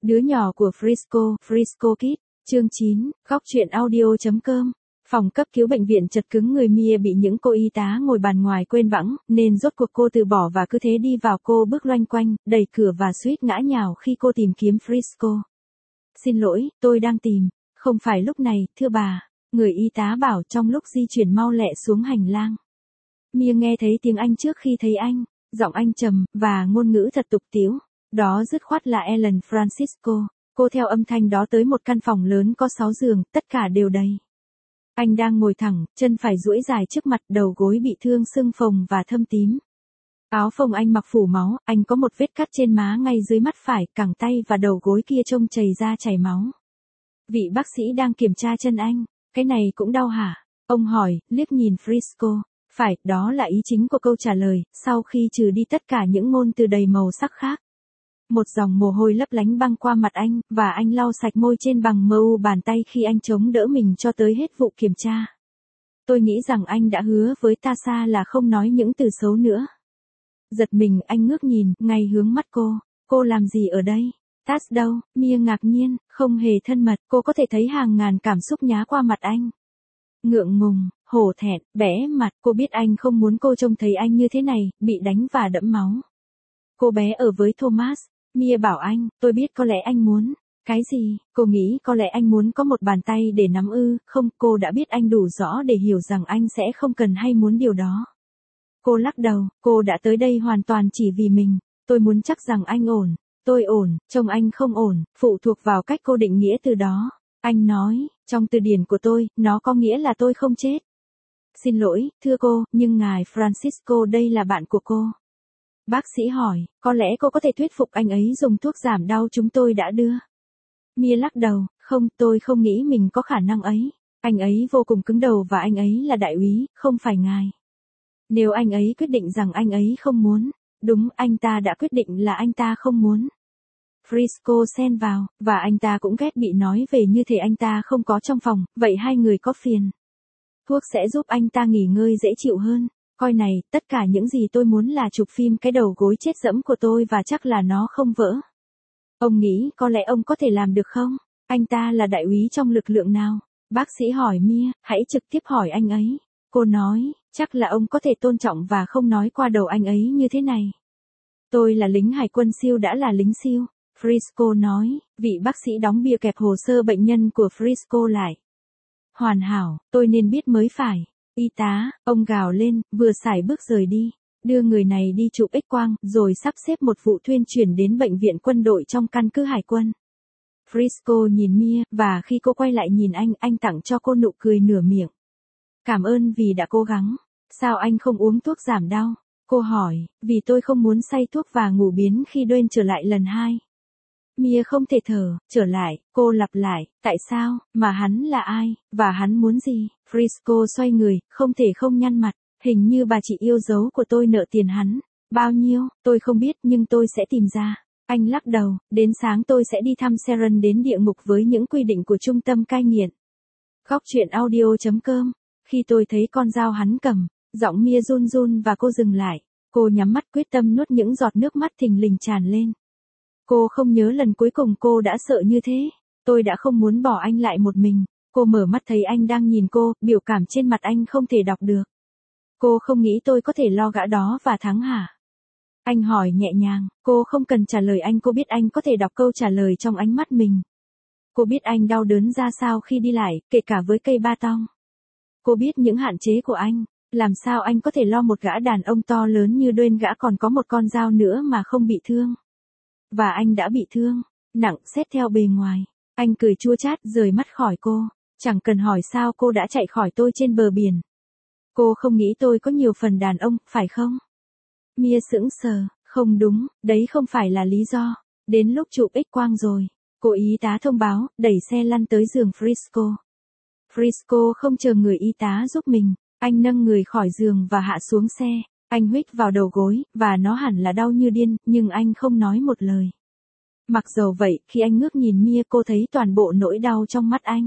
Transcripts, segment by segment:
Đứa nhỏ của Frisco, Frisco Kid, chương 9, góc truyện audio.com. Phòng cấp cứu bệnh viện chật cứng người Mia bị những cô y tá ngồi bàn ngoài quên bẵng, nên rốt cuộc cô từ bỏ và cứ thế đi vào. Cô bước loanh quanh, đẩy cửa và suýt ngã nhào khi cô tìm kiếm Frisco. Xin lỗi, tôi đang tìm. Không phải lúc này, thưa bà. Người y tá bảo trong lúc di chuyển mau lẹ xuống hành lang. Mia nghe thấy tiếng Anh trước khi thấy anh, giọng anh trầm, và ngôn ngữ thật tục tĩu. Đó dứt khoát là Ellen Francisco. Cô theo âm thanh đó tới một căn phòng lớn có 6 giường, tất cả đều đầy. Anh đang ngồi thẳng, chân phải duỗi dài trước mặt, đầu gối bị thương sưng phồng và thâm tím. Áo phông anh mặc phủ máu, anh có một vết cắt trên má ngay dưới mắt phải, cẳng tay và đầu gối kia trông chảy ra chảy máu. Vị bác sĩ đang kiểm tra chân anh. Cái này cũng đau hả? Ông hỏi, liếc nhìn Frisco. Phải, đó là ý chính của câu trả lời, sau khi trừ đi tất cả những ngôn từ đầy màu sắc khác. Một dòng mồ hôi lấp lánh băng qua mặt anh, và anh lau sạch môi trên bằng mu bàn tay khi anh chống đỡ mình cho tới hết vụ kiểm tra. Tôi nghĩ rằng anh đã hứa với Tasha là không nói những từ xấu nữa. Giật mình, anh ngước nhìn, ngay hướng mắt cô. Cô làm gì ở đây? Tas đâu? Mia ngạc nhiên, không hề thân mật, cô có thể thấy hàng ngàn cảm xúc nhá qua mặt anh. Ngượng ngùng, hổ thẹn, bẽ mặt, cô biết anh không muốn cô trông thấy anh như thế này, bị đánh và đẫm máu. Cô bé ở với Thomas. Mia bảo anh, tôi biết có lẽ anh muốn. Cái gì? Cô nghĩ có lẽ anh muốn có một bàn tay để nắm ư? Không, cô đã biết anh đủ rõ để hiểu rằng anh sẽ không cần hay muốn điều đó. Cô lắc đầu, cô đã tới đây hoàn toàn chỉ vì mình. Tôi muốn chắc rằng anh ổn. Tôi ổn, trông anh không ổn, phụ thuộc vào cách cô định nghĩa từ đó. Anh nói, trong từ điển của tôi, nó có nghĩa là tôi không chết. Xin lỗi, thưa cô, nhưng ngài Francisco đây là bạn của cô. Bác sĩ hỏi, có lẽ cô có thể thuyết phục anh ấy dùng thuốc giảm đau chúng tôi đã đưa. Mia lắc đầu, không, tôi không nghĩ mình có khả năng ấy. Anh ấy vô cùng cứng đầu và anh ấy là đại úy, không phải ngài. Nếu anh ấy quyết định rằng anh ấy không muốn, đúng, anh ta đã quyết định là anh ta không muốn. Frisco xen vào, và anh ta cũng ghét bị nói về như thể anh ta không có trong phòng, vậy hai người có phiền. Thuốc sẽ giúp anh ta nghỉ ngơi dễ chịu hơn. Coi này, tất cả những gì tôi muốn là chụp phim cái đầu gối chết dẫm của tôi và chắc là nó không vỡ. Ông nghĩ có lẽ ông có thể làm được không? Anh ta là đại úy trong lực lượng nào? Bác sĩ hỏi Mia, hãy trực tiếp hỏi anh ấy. Cô nói, chắc là ông có thể tôn trọng và không nói qua đầu anh ấy như thế này. Tôi là lính hải quân siêu đã là lính siêu. Frisco nói, vị bác sĩ đóng bìa kẹp hồ sơ bệnh nhân của Frisco lại. Hoàn hảo, tôi nên biết mới phải. Y tá, ông gào lên, vừa sải bước rời đi. Đưa người này đi chụp X-quang, rồi sắp xếp một vụ thuyên chuyển đến bệnh viện quân đội trong căn cứ hải quân. Frisco nhìn Mia, và khi cô quay lại nhìn anh tặng cho cô nụ cười nửa miệng. Cảm ơn vì đã cố gắng. Sao anh không uống thuốc giảm đau? Cô hỏi, vì tôi không muốn say thuốc và ngủ biến khi Dwayne trở lại lần 2. Mia không thể thở, trở lại, cô lặp lại, tại sao, mà hắn là ai, và hắn muốn gì? Frisco xoay người, không thể không nhăn mặt, hình như bà chị yêu dấu của tôi nợ tiền hắn. Bao nhiêu, tôi không biết nhưng tôi sẽ tìm ra. Anh lắc đầu, đến sáng tôi sẽ đi thăm Sharon đến địa ngục với những quy định của trung tâm cai nghiện. Góc truyện audio.com. Khi tôi thấy con dao hắn cầm, giọng Mia run run và cô dừng lại. Cô nhắm mắt quyết tâm nuốt những giọt nước mắt thình lình tràn lên. Cô không nhớ lần cuối cùng cô đã sợ như thế. Tôi đã không muốn bỏ anh lại một mình. Cô mở mắt thấy anh đang nhìn cô, biểu cảm trên mặt anh không thể đọc được. Cô không nghĩ tôi có thể lo gã đó và thắng hả? Anh hỏi nhẹ nhàng, cô không cần trả lời anh, cô biết anh có thể đọc câu trả lời trong ánh mắt mình. Cô biết anh đau đớn ra sao khi đi lại, kể cả với cây ba tong. Cô biết những hạn chế của anh. Làm sao anh có thể lo một gã đàn ông to lớn như Dwayne, gã còn có một con dao nữa mà không bị thương? Và anh đã bị thương, nặng xét theo bề ngoài. Anh cười chua chát rời mắt khỏi cô. Chẳng cần hỏi sao cô đã chạy khỏi tôi trên bờ biển. Cô không nghĩ tôi có nhiều phần đàn ông, phải không? Mia sững sờ, không đúng, đấy không phải là lý do. Đến lúc chụp X-quang rồi. Cô y tá thông báo, đẩy xe lăn tới giường Frisco. Frisco không chờ người y tá giúp mình. Anh nâng người khỏi giường và hạ xuống xe. Anh huých vào đầu gối, và nó hẳn là đau như điên, nhưng anh không nói một lời. Mặc dầu vậy, khi anh ngước nhìn Mia, cô thấy toàn bộ nỗi đau trong mắt anh.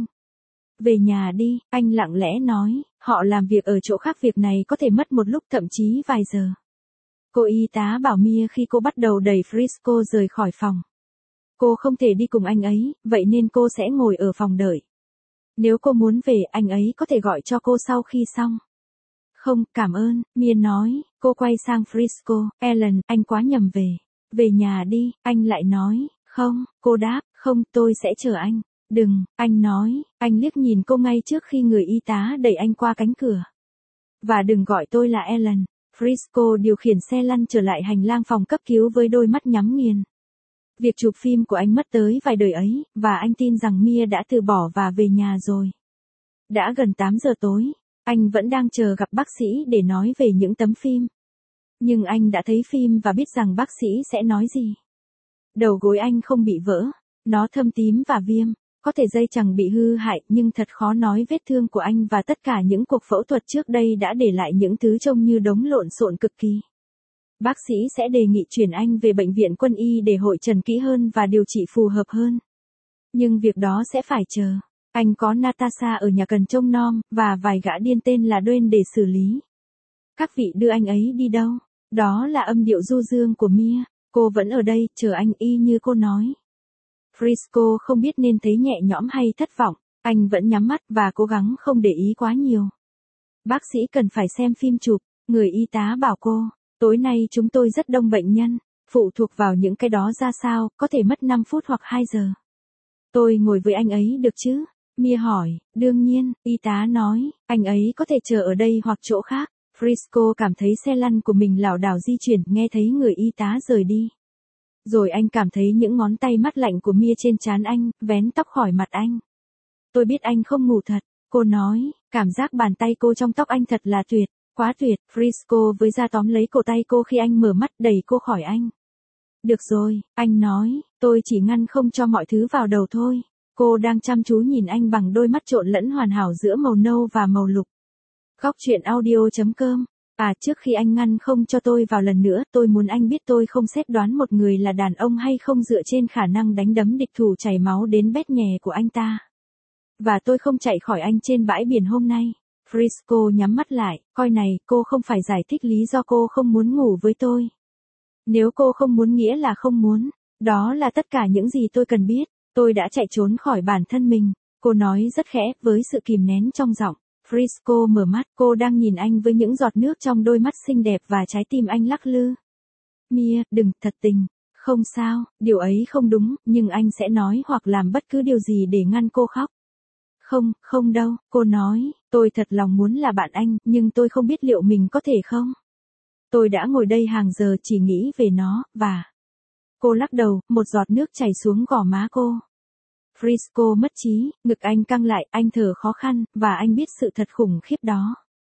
Về nhà đi, anh lặng lẽ nói, họ làm việc ở chỗ khác, việc này có thể mất một lúc, thậm chí vài giờ. Cô y tá bảo Mia khi cô bắt đầu đẩy Frisco rời khỏi phòng. Cô không thể đi cùng anh ấy, vậy nên cô sẽ ngồi ở phòng đợi. Nếu cô muốn về, anh ấy có thể gọi cho cô sau khi xong. Không, cảm ơn, Mia nói, cô quay sang Frisco, Ellen, anh quá nhầm về. Về nhà đi, anh lại nói, không, cô đáp, không, tôi sẽ chờ anh. Đừng, anh nói, anh liếc nhìn cô ngay trước khi người y tá đẩy anh qua cánh cửa. Và đừng gọi tôi là Ellen. Frisco điều khiển xe lăn trở lại hành lang phòng cấp cứu với đôi mắt nhắm nghiền. Việc chụp phim của anh mất tới vài đời ấy, và anh tin rằng Mia đã từ bỏ và về nhà rồi. Đã gần 8 giờ tối, anh vẫn đang chờ gặp bác sĩ để nói về những tấm phim. Nhưng anh đã thấy phim và biết rằng bác sĩ sẽ nói gì. Đầu gối anh không bị vỡ, nó thâm tím và viêm, có thể dây chằng bị hư hại nhưng thật khó nói vết thương của anh và tất cả những cuộc phẫu thuật trước đây đã để lại những thứ trông như đống lộn xộn cực kỳ. Bác sĩ sẽ đề nghị chuyển anh về bệnh viện quân y để hội trần kỹ hơn và điều trị phù hợp hơn. Nhưng việc đó sẽ phải chờ. Anh có Natasha ở nhà cần trông nom, và vài gã điên tên là Dwayne để xử lý. Các vị đưa anh ấy đi đâu? Đó là âm điệu du dương của Mia. Cô vẫn ở đây, chờ anh y như cô nói. Frisco không biết nên thấy nhẹ nhõm hay thất vọng. Anh vẫn nhắm mắt và cố gắng không để ý quá nhiều. Bác sĩ cần phải xem phim chụp. Người y tá bảo cô. Tối nay chúng tôi rất đông bệnh nhân. Phụ thuộc vào những cái đó ra sao, có thể mất 5 phút hoặc 2 giờ. Tôi ngồi với anh ấy được chứ? Mia hỏi, đương nhiên, y tá nói, anh ấy có thể chờ ở đây hoặc chỗ khác. Frisco cảm thấy xe lăn của mình lảo đảo di chuyển, nghe thấy người y tá rời đi. Rồi anh cảm thấy những ngón tay mát lạnh của Mia trên trán anh, vén tóc khỏi mặt anh. Tôi biết anh không ngủ thật, cô nói, cảm giác bàn tay cô trong tóc anh thật là tuyệt, quá tuyệt. Frisco với da tóm lấy cổ tay cô khi anh mở mắt, đẩy cô khỏi anh. Được rồi, anh nói, tôi chỉ ngăn không cho mọi thứ vào đầu thôi. Cô đang chăm chú nhìn anh bằng đôi mắt trộn lẫn hoàn hảo giữa màu nâu và màu lục. Góc truyện audio.com. Trước khi anh ngăn không cho tôi vào lần nữa, tôi muốn anh biết tôi không xét đoán một người là đàn ông hay không dựa trên khả năng đánh đấm địch thủ chảy máu đến bét nhè của anh ta. Và tôi không chạy khỏi anh trên bãi biển hôm nay. Frisco nhắm mắt lại, coi này, cô không phải giải thích lý do cô không muốn ngủ với tôi. Nếu cô không muốn nghĩa là không muốn, đó là tất cả những gì tôi cần biết. Tôi đã chạy trốn khỏi bản thân mình, cô nói rất khẽ với sự kìm nén trong giọng. Frisco mở mắt, cô đang nhìn anh với những giọt nước trong đôi mắt xinh đẹp và trái tim anh lắc lư. Mia, đừng, thật tình. Không sao, điều ấy không đúng, nhưng anh sẽ nói hoặc làm bất cứ điều gì để ngăn cô khóc. Không, không đâu, cô nói, tôi thật lòng muốn là bạn anh, nhưng tôi không biết liệu mình có thể không. Tôi đã ngồi đây hàng giờ chỉ nghĩ về nó, và... Cô lắc đầu, một giọt nước chảy xuống gò má cô. Frisco mất trí, ngực anh căng lại, anh thở khó khăn, và anh biết sự thật khủng khiếp đó.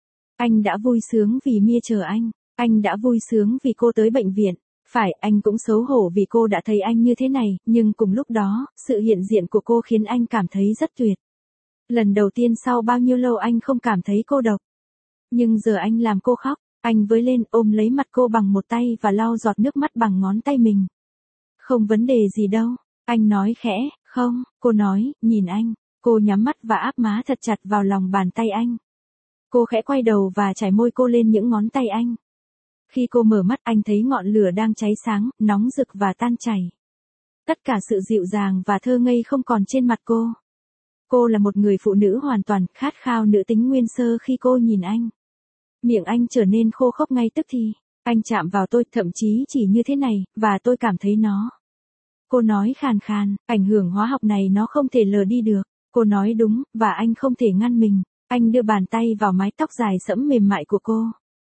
Anh đã vui sướng vì Mia chờ anh đã vui sướng vì cô tới bệnh viện. Phải, anh cũng xấu hổ vì cô đã thấy anh như thế này, nhưng cùng lúc đó, sự hiện diện của cô khiến anh cảm thấy rất tuyệt. Lần đầu tiên sau bao nhiêu lâu anh không cảm thấy cô độc. Nhưng giờ anh làm cô khóc, anh với lên ôm lấy mặt cô bằng một tay và lau giọt nước mắt bằng ngón tay mình. Không vấn đề gì đâu, anh nói khẽ, không, cô nói, nhìn anh, cô nhắm mắt và áp má thật chặt vào lòng bàn tay anh. Cô khẽ quay đầu và chải môi cô lên những ngón tay anh. Khi cô mở mắt anh thấy ngọn lửa đang cháy sáng, nóng rực và tan chảy. Tất cả sự dịu dàng và thơ ngây không còn trên mặt cô. Cô là một người phụ nữ hoàn toàn khát khao nữ tính nguyên sơ khi cô nhìn anh. Miệng anh trở nên khô khốc ngay tức thì. Anh chạm vào tôi, thậm chí chỉ như thế này, và tôi cảm thấy nó. Cô nói khàn khàn, ảnh hưởng hóa học này nó không thể lờ đi được. Cô nói đúng, và anh không thể ngăn mình. Anh đưa bàn tay vào mái tóc dài sẫm mềm mại của cô.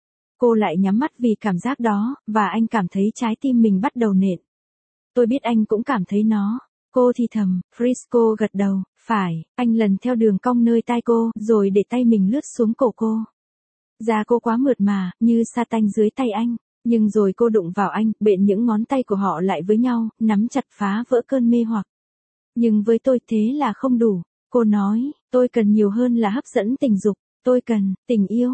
Cô lại nhắm mắt vì cảm giác đó, và anh cảm thấy trái tim mình bắt đầu nện. Tôi biết anh cũng cảm thấy nó. Cô thì thầm, Frisco gật đầu, phải, anh lần theo đường cong nơi tai cô, rồi để tay mình lướt xuống cổ cô. Da cô quá mượt mà, như sa tanh dưới tay anh. Nhưng rồi cô đụng vào anh, bện những ngón tay của họ lại với nhau, nắm chặt phá vỡ cơn mê hoặc. Nhưng với tôi thế là không đủ. Cô nói, tôi cần nhiều hơn là hấp dẫn tình dục. Tôi cần, tình yêu,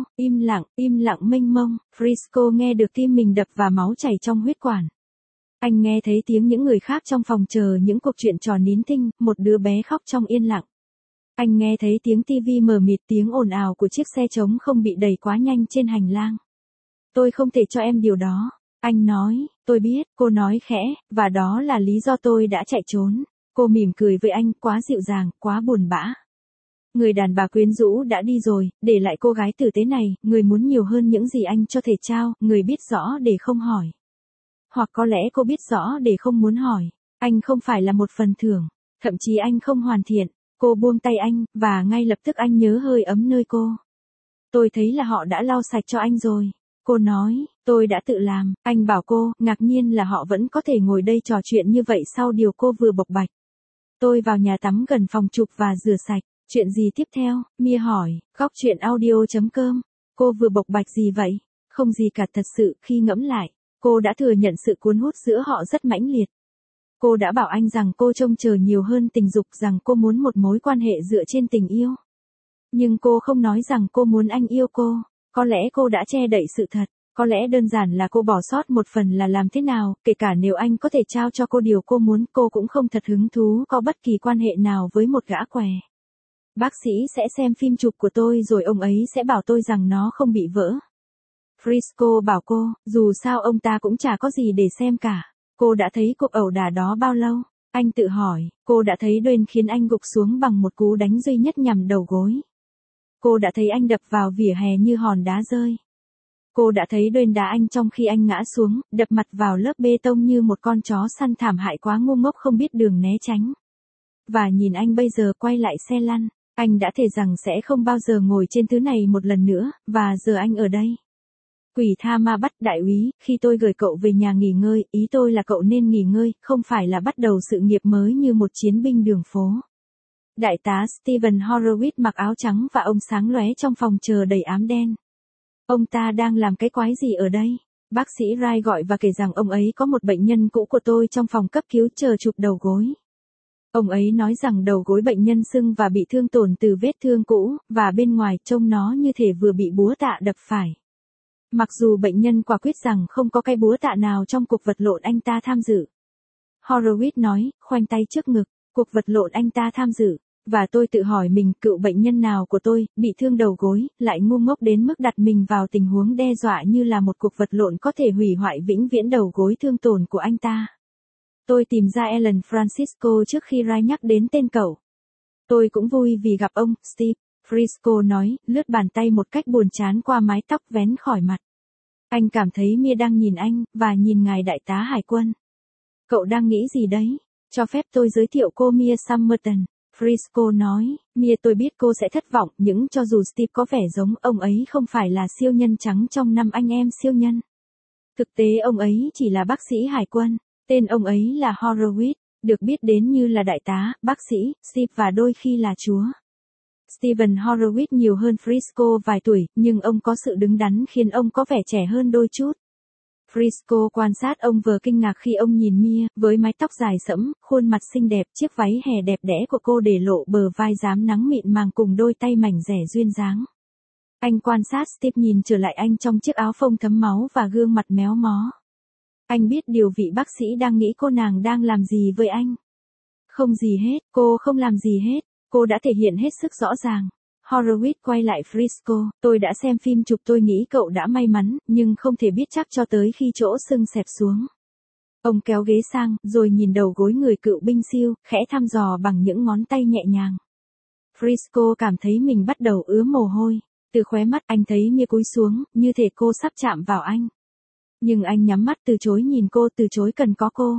im lặng mênh mông. Frisco nghe được tim mình đập và máu chảy trong huyết quản. Anh nghe thấy tiếng những người khác trong phòng chờ những cuộc chuyện trò nín thinh, một đứa bé khóc trong yên lặng. Anh nghe thấy tiếng tivi mờ mịt, tiếng ồn ào của chiếc xe trống không bị đẩy quá nhanh trên hành lang. Tôi không thể cho em điều đó. Anh nói, tôi biết, cô nói khẽ, và đó là lý do tôi đã chạy trốn. Cô mỉm cười với anh, quá dịu dàng, quá buồn bã. Người đàn bà quyến rũ đã đi rồi, để lại cô gái tử tế này, người muốn nhiều hơn những gì anh cho thể trao, người biết rõ để không hỏi. Hoặc có lẽ cô biết rõ để không muốn hỏi. Anh không phải là một phần thưởng, thậm chí anh không hoàn thiện. Cô buông tay anh, và ngay lập tức anh nhớ hơi ấm nơi cô. Tôi thấy là họ đã lau sạch cho anh rồi. Cô nói, tôi đã tự làm. Anh bảo cô, ngạc nhiên là họ vẫn có thể ngồi đây trò chuyện như vậy sau điều cô vừa bộc bạch. Tôi vào nhà tắm gần phòng chụp và rửa sạch. Chuyện gì tiếp theo? Mia hỏi, góc chuyện audio.com. Cô vừa bộc bạch gì vậy? Không gì cả, thật sự, khi ngẫm lại, cô đã thừa nhận sự cuốn hút giữa họ rất mãnh liệt. Cô đã bảo anh rằng cô trông chờ nhiều hơn tình dục, rằng cô muốn một mối quan hệ dựa trên tình yêu. Nhưng cô không nói rằng cô muốn anh yêu cô. Có lẽ cô đã che đậy sự thật. Có lẽ đơn giản là cô bỏ sót một phần là làm thế nào, kể cả nếu anh có thể trao cho cô điều cô muốn, cô cũng không thật hứng thú có bất kỳ quan hệ nào với một gã què. Bác sĩ sẽ xem phim chụp của tôi rồi ông ấy sẽ bảo tôi rằng nó không bị vỡ. Frisco bảo cô, dù sao ông ta cũng chả có gì để xem cả. Cô đã thấy cuộc ẩu đả đó bao lâu? Anh tự hỏi, cô đã thấy Dwayne khiến anh gục xuống bằng một cú đánh duy nhất nhằm đầu gối. Cô đã thấy anh đập vào vỉa hè như hòn đá rơi. Cô đã thấy Dwayne đá anh trong khi anh ngã xuống, đập mặt vào lớp bê tông như một con chó săn thảm hại quá ngu ngốc không biết đường né tránh. Và nhìn anh bây giờ quay lại xe lăn, anh đã thề rằng sẽ không bao giờ ngồi trên thứ này một lần nữa, và giờ anh ở đây. Quỷ tha ma bắt, đại úy, khi tôi gửi cậu về nhà nghỉ ngơi, ý tôi là cậu nên nghỉ ngơi, không phải là bắt đầu sự nghiệp mới như một chiến binh đường phố. Đại tá Steven Horowitz mặc áo trắng và ông sáng lóe trong phòng chờ đầy ám đen. Ông ta đang làm cái quái gì ở đây? Bác sĩ Wright gọi và kể rằng ông ấy có một bệnh nhân cũ của tôi trong phòng cấp cứu chờ chụp đầu gối. Ông ấy nói rằng đầu gối bệnh nhân sưng và bị thương tổn từ vết thương cũ, và bên ngoài trông nó như thể vừa bị búa tạ đập phải. Mặc dù bệnh nhân quả quyết rằng không có cái búa tạ nào trong cuộc vật lộn anh ta tham dự. Horowitz nói, khoanh tay trước ngực, cuộc vật lộn anh ta tham dự. Và tôi tự hỏi mình, cựu bệnh nhân nào của tôi, bị thương đầu gối, lại ngu ngốc đến mức đặt mình vào tình huống đe dọa như là một cuộc vật lộn có thể hủy hoại vĩnh viễn đầu gối thương tổn của anh ta. Tôi tìm ra Alan Francisco trước khi Ray nhắc đến tên cậu. Tôi cũng vui vì gặp ông, Steve. Frisco nói, lướt bàn tay một cách buồn chán qua mái tóc vén khỏi mặt. Anh cảm thấy Mia đang nhìn anh, và nhìn ngài đại tá hải quân. Cậu đang nghĩ gì đấy? Cho phép tôi giới thiệu cô Mia Summerton. Frisco nói, Mia, tôi biết cô sẽ thất vọng, nhưng cho dù Steve có vẻ giống, ông ấy không phải là siêu nhân trắng trong năm anh em siêu nhân. Thực tế ông ấy chỉ là bác sĩ hải quân. Tên ông ấy là Horowitz, được biết đến như là đại tá, bác sĩ, Steve và đôi khi là chúa. Stephen Horowitz nhiều hơn Frisco vài tuổi, nhưng ông có sự đứng đắn khiến ông có vẻ trẻ hơn đôi chút. Frisco quan sát ông vừa kinh ngạc khi ông nhìn Mia, với mái tóc dài sẫm, khuôn mặt xinh đẹp, chiếc váy hè đẹp đẽ của cô để lộ bờ vai rám nắng mịn màng cùng đôi tay mảnh dẻ duyên dáng. Anh quan sát Steve nhìn trở lại anh trong chiếc áo phông thấm máu và gương mặt méo mó. Anh biết điều vị bác sĩ đang nghĩ cô nàng đang làm gì với anh. Không gì hết, cô không làm gì hết, cô đã thể hiện hết sức rõ ràng. Horowitz quay lại Frisco, tôi đã xem phim chụp, tôi nghĩ cậu đã may mắn, nhưng không thể biết chắc cho tới khi chỗ sưng xẹp xuống. Ông kéo ghế sang, rồi nhìn đầu gối người cựu binh siêu, khẽ thăm dò bằng những ngón tay nhẹ nhàng. Frisco cảm thấy mình bắt đầu ứa mồ hôi. Từ khóe mắt anh thấy Mia cúi xuống, như thể cô sắp chạm vào anh. Nhưng anh nhắm mắt từ chối nhìn cô, từ chối cần có cô.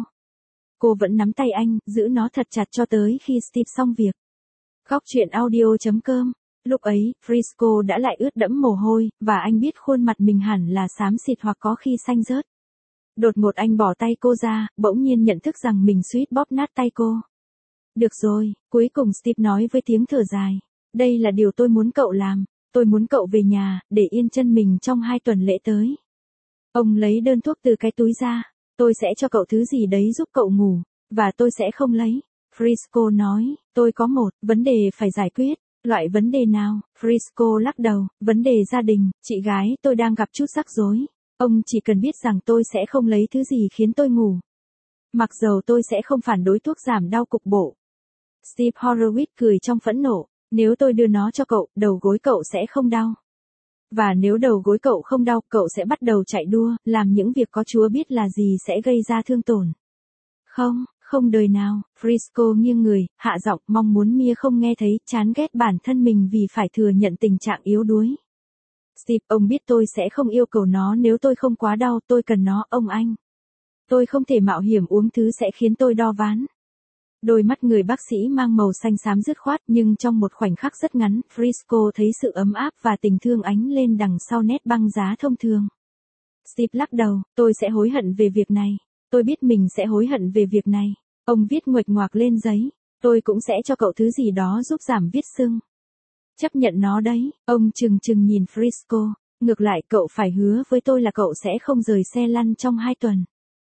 Cô vẫn nắm tay anh, giữ nó thật chặt cho tới khi Steve xong việc. Góc chuyện audio.com. Lúc ấy, Frisco đã lại ướt đẫm mồ hôi, và anh biết khuôn mặt mình hẳn là xám xịt hoặc có khi xanh rớt. Đột ngột anh bỏ tay cô ra, bỗng nhiên nhận thức rằng mình suýt bóp nát tay cô. Được rồi, cuối cùng Steve nói với tiếng thở dài. Đây là điều tôi muốn cậu làm. Tôi muốn cậu về nhà, để yên chân mình trong 2 tuần lễ tới. Ông lấy đơn thuốc từ cái túi ra. Tôi sẽ cho cậu thứ gì đấy giúp cậu ngủ. Và tôi sẽ không lấy. Frisco nói, tôi có một vấn đề phải giải quyết. Loại vấn đề nào? Frisco lắc đầu, vấn đề gia đình, chị gái tôi đang gặp chút rắc rối. Ông chỉ cần biết rằng tôi sẽ không lấy thứ gì khiến tôi ngủ. Mặc dầu tôi sẽ không phản đối thuốc giảm đau cục bộ. Steve Horowitz cười trong phẫn nộ, nếu tôi đưa nó cho cậu, đầu gối cậu sẽ không đau. Và nếu đầu gối cậu không đau, cậu sẽ bắt đầu chạy đua, làm những việc có Chúa biết là gì sẽ gây ra thương tổn. Không, không đời nào, Frisco nghiêng người, hạ giọng, mong muốn Mia không nghe thấy, chán ghét bản thân mình vì phải thừa nhận tình trạng yếu đuối. Steve, ông biết tôi sẽ không yêu cầu nó nếu tôi không quá đau, tôi cần nó, ông anh. Tôi không thể mạo hiểm uống thứ sẽ khiến tôi đo ván. Đôi mắt người bác sĩ mang màu xanh xám dứt khoát, nhưng trong một khoảnh khắc rất ngắn, Frisco thấy sự ấm áp và tình thương ánh lên đằng sau nét băng giá thông thường. Steve lắc đầu, tôi sẽ hối hận về việc này. Tôi biết mình sẽ hối hận về việc này. Ông viết nguệch ngoạc lên giấy. Tôi cũng sẽ cho cậu thứ gì đó giúp giảm viết sưng. Chấp nhận nó đấy, ông chừng nhìn Frisco. Ngược lại cậu phải hứa với tôi là cậu sẽ không rời xe lăn trong 2 tuần.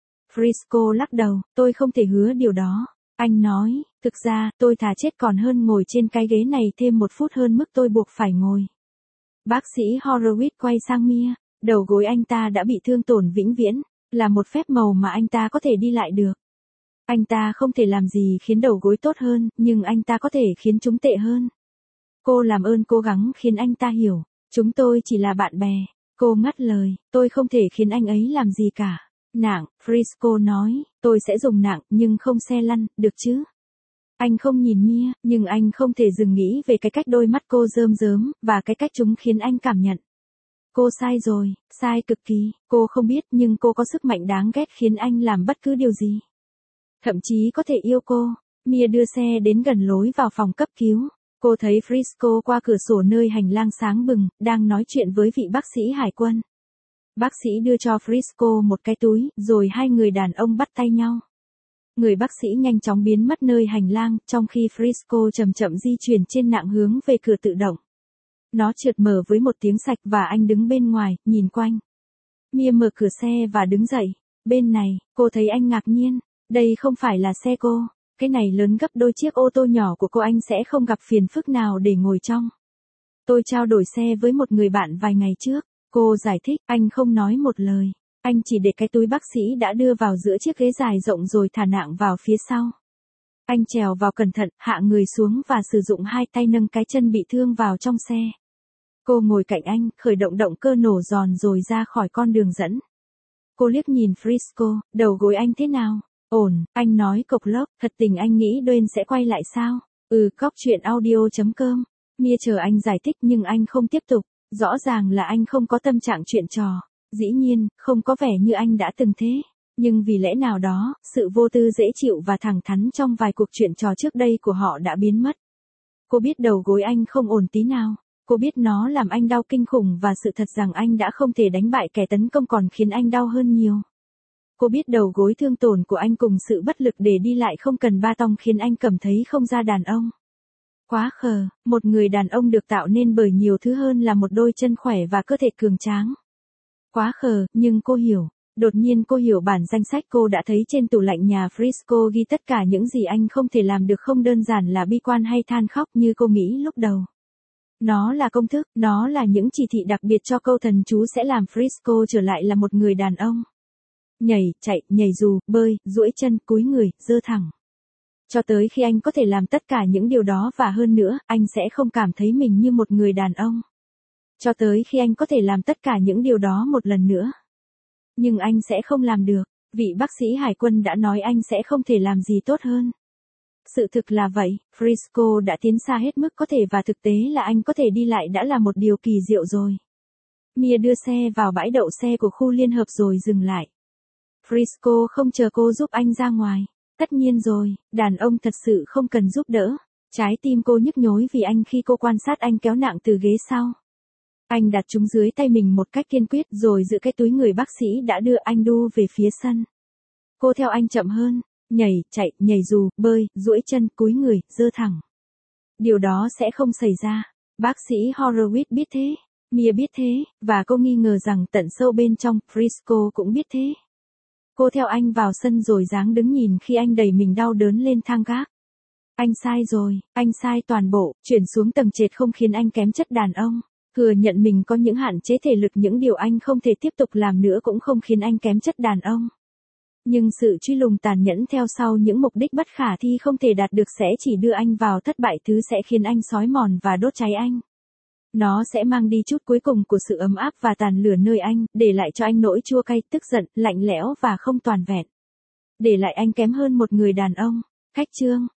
Frisco lắc đầu, tôi không thể hứa điều đó. Anh nói, thực ra, tôi thà chết còn hơn ngồi trên cái ghế này thêm 1 phút hơn mức tôi buộc phải ngồi. Bác sĩ Horowitz quay sang Mia, đầu gối anh ta đã bị thương tổn vĩnh viễn, là một phép màu mà anh ta có thể đi lại được. Anh ta không thể làm gì khiến đầu gối tốt hơn, nhưng anh ta có thể khiến chúng tệ hơn. Cô làm ơn cố gắng khiến anh ta hiểu, chúng tôi chỉ là bạn bè. Cô ngắt lời, tôi không thể khiến anh ấy làm gì cả. Nặng, Frisco nói, tôi sẽ dùng nặng nhưng không xe lăn, được chứ? Anh không nhìn Mia, nhưng anh không thể dừng nghĩ về cái cách đôi mắt cô rơm rớm, và cái cách chúng khiến anh cảm nhận. Cô sai rồi, sai cực kỳ, cô không biết nhưng cô có sức mạnh đáng ghét khiến anh làm bất cứ điều gì. Thậm chí có thể yêu cô. Mia đưa xe đến gần lối vào phòng cấp cứu. Cô thấy Frisco qua cửa sổ nơi hành lang sáng bừng, đang nói chuyện với vị bác sĩ hải quân. Bác sĩ đưa cho Frisco một cái túi, rồi 2 người đàn ông bắt tay nhau. Người bác sĩ nhanh chóng biến mất nơi hành lang, trong khi Frisco chậm chậm di chuyển trên nạng hướng về cửa tự động. Nó trượt mở với một tiếng sạch và anh đứng bên ngoài, nhìn quanh. Mia mở cửa xe và đứng dậy. Bên này, cô thấy anh ngạc nhiên. Đây không phải là xe cô. Cái này lớn gấp đôi chiếc ô tô nhỏ của cô, anh sẽ không gặp phiền phức nào để ngồi trong. Tôi trao đổi xe với một người bạn vài ngày trước. Cô giải thích, anh không nói một lời. Anh chỉ để cái túi bác sĩ đã đưa vào giữa chiếc ghế dài rộng rồi thả nạng vào phía sau. Anh trèo vào cẩn thận, hạ người xuống và sử dụng 2 tay nâng cái chân bị thương vào trong xe. Cô ngồi cạnh anh, khởi động động cơ nổ giòn rồi ra khỏi con đường dẫn. Cô liếc nhìn Frisco, đầu gối anh thế nào? Ổn, anh nói cộc lốc, thật tình anh nghĩ Dwayne sẽ quay lại sao? Cóc truyện audio.com. Mia chờ anh giải thích nhưng anh không tiếp tục. Rõ ràng là anh không có tâm trạng chuyện trò. Dĩ nhiên, không có vẻ như anh đã từng thế. Nhưng vì lẽ nào đó, sự vô tư dễ chịu và thẳng thắn trong vài cuộc chuyện trò trước đây của họ đã biến mất. Cô biết đầu gối anh không ổn tí nào. Cô biết nó làm anh đau kinh khủng và sự thật rằng anh đã không thể đánh bại kẻ tấn công còn khiến anh đau hơn nhiều. Cô biết đầu gối thương tổn của anh cùng sự bất lực để đi lại không cần ba tong khiến anh cảm thấy không ra đàn ông. Quá khờ, một người đàn ông được tạo nên bởi nhiều thứ hơn là một đôi chân khỏe và cơ thể cường tráng. Quá khờ, nhưng cô hiểu. Đột nhiên cô hiểu bản danh sách cô đã thấy trên tủ lạnh nhà Frisco ghi tất cả những gì anh không thể làm được, không đơn giản là bi quan hay than khóc như cô nghĩ lúc đầu. Nó là công thức, nó là những chỉ thị đặc biệt cho câu thần chú sẽ làm Frisco trở lại là một người đàn ông. Nhảy, chạy, nhảy dù, bơi, duỗi chân, cúi người, giơ thẳng. Cho tới khi anh có thể làm tất cả những điều đó và hơn nữa, anh sẽ không cảm thấy mình như một người đàn ông. Cho tới khi anh có thể làm tất cả những điều đó một lần nữa. Nhưng anh sẽ không làm được. Vị bác sĩ hải quân đã nói anh sẽ không thể làm gì tốt hơn. Sự thực là vậy, Frisco đã tiến xa hết mức có thể và thực tế là anh có thể đi lại đã là một điều kỳ diệu rồi. Mia đưa xe vào bãi đậu xe của khu liên hợp rồi dừng lại. Frisco không chờ cô giúp anh ra ngoài. Tất nhiên rồi, đàn ông thật sự không cần giúp đỡ. Trái tim cô nhức nhối vì anh khi cô quan sát anh kéo nạng từ ghế sau. Anh đặt chúng dưới tay mình một cách kiên quyết rồi giữ cái túi người bác sĩ đã đưa anh đu về phía sân. Cô theo anh chậm hơn, nhảy, chạy, nhảy dù, bơi, duỗi chân, cúi người, giơ thẳng. Điều đó sẽ không xảy ra. Bác sĩ Horowitz biết thế, Mia biết thế, và cô nghi ngờ rằng tận sâu bên trong, Frisco cũng biết thế. Cô theo anh vào sân rồi dáng đứng nhìn khi anh đẩy mình đau đớn lên thang gác. Anh sai rồi, anh sai toàn bộ, chuyển xuống tầng trệt không khiến anh kém chất đàn ông. Thừa nhận mình có những hạn chế thể lực, những điều anh không thể tiếp tục làm nữa cũng không khiến anh kém chất đàn ông. Nhưng sự truy lùng tàn nhẫn theo sau những mục đích bất khả thi không thể đạt được sẽ chỉ đưa anh vào thất bại, thứ sẽ khiến anh xói mòn và đốt cháy anh. Nó sẽ mang đi chút cuối cùng của sự ấm áp và tàn lửa nơi anh, để lại cho anh nỗi chua cay, tức giận, lạnh lẽo và không toàn vẹn. Để lại anh kém hơn một người đàn ông. Khách chương.